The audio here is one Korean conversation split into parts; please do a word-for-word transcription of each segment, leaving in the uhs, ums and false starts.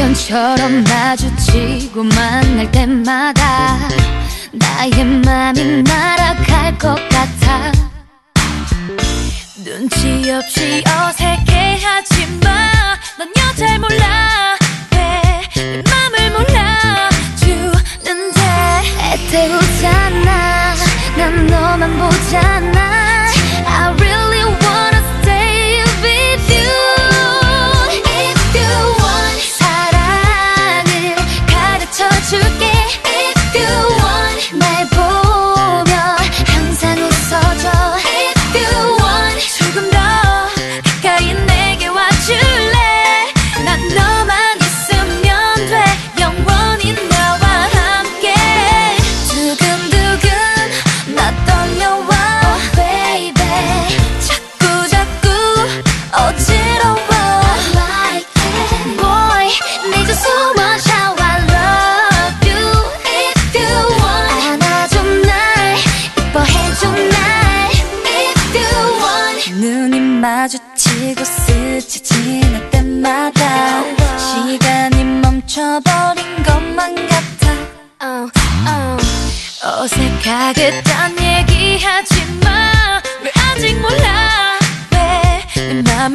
우연처럼 마주치고 만날 때마다 나의 맘이 날아갈 것 같아. 눈치 없이 어색해하지마. 넌 여잘 몰라. 왜 내 맘을 몰라주는데. 애태우잖아. 난 너만 보잖아. I really wanna stay with you. If you want 사랑을 가르쳐줄게. If you want 날 보면 항상 웃어줘. If you want 조금 더 가까이 내게 와줄래. 난 너만 있으면 돼. 영원히 나와 함께. 두근두근 나 떨려와. Oh baby 자꾸 자꾸 어지러워. I like it boy need you so much. How I love you. If you want 안아줘 날 이뻐해줘 날. If you want 눈이 마주치고 스쳐 지날 때마다 시간이 멈춰버린 것만 같아. uh, uh. 어색하겠단 얘기하지마. 왜 아직 몰라. 왜 내 맘을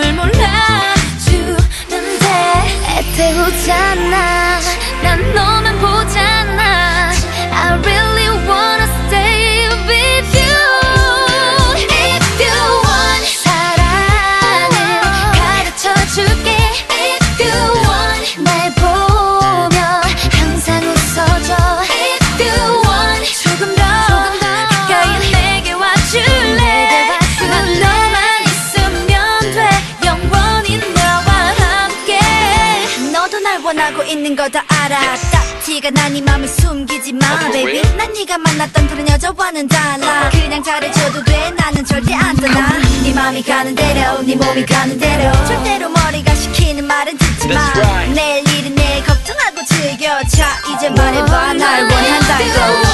몰라주는데. 애태우잖아. 난 너만 보잖아. I really wanna stay with you. If you want 사랑을 가르쳐줄게. If you want 날 보면 항상 웃어줘. If you want 조금 더 가까이 내게 와줄래. 난 너만 있으면 돼. 영원히 나와 함께. 너도 날 원하고 있는 거 다 알아. 딱 티가 난 네 맘을 숨기지 마 baby. 난 네가 만났던 다른 여자와는 달라. 그냥 잘해줘도 돼. 나는 절대 안 떠나. 네 맘이 가는 대로 네 몸이 가는 대로. 절대로 머리가 시키는 말은 듣지 마. That's right. 내일 일은 내일 걱정하고 즐겨. 자 이제 말해봐 날 원한다고.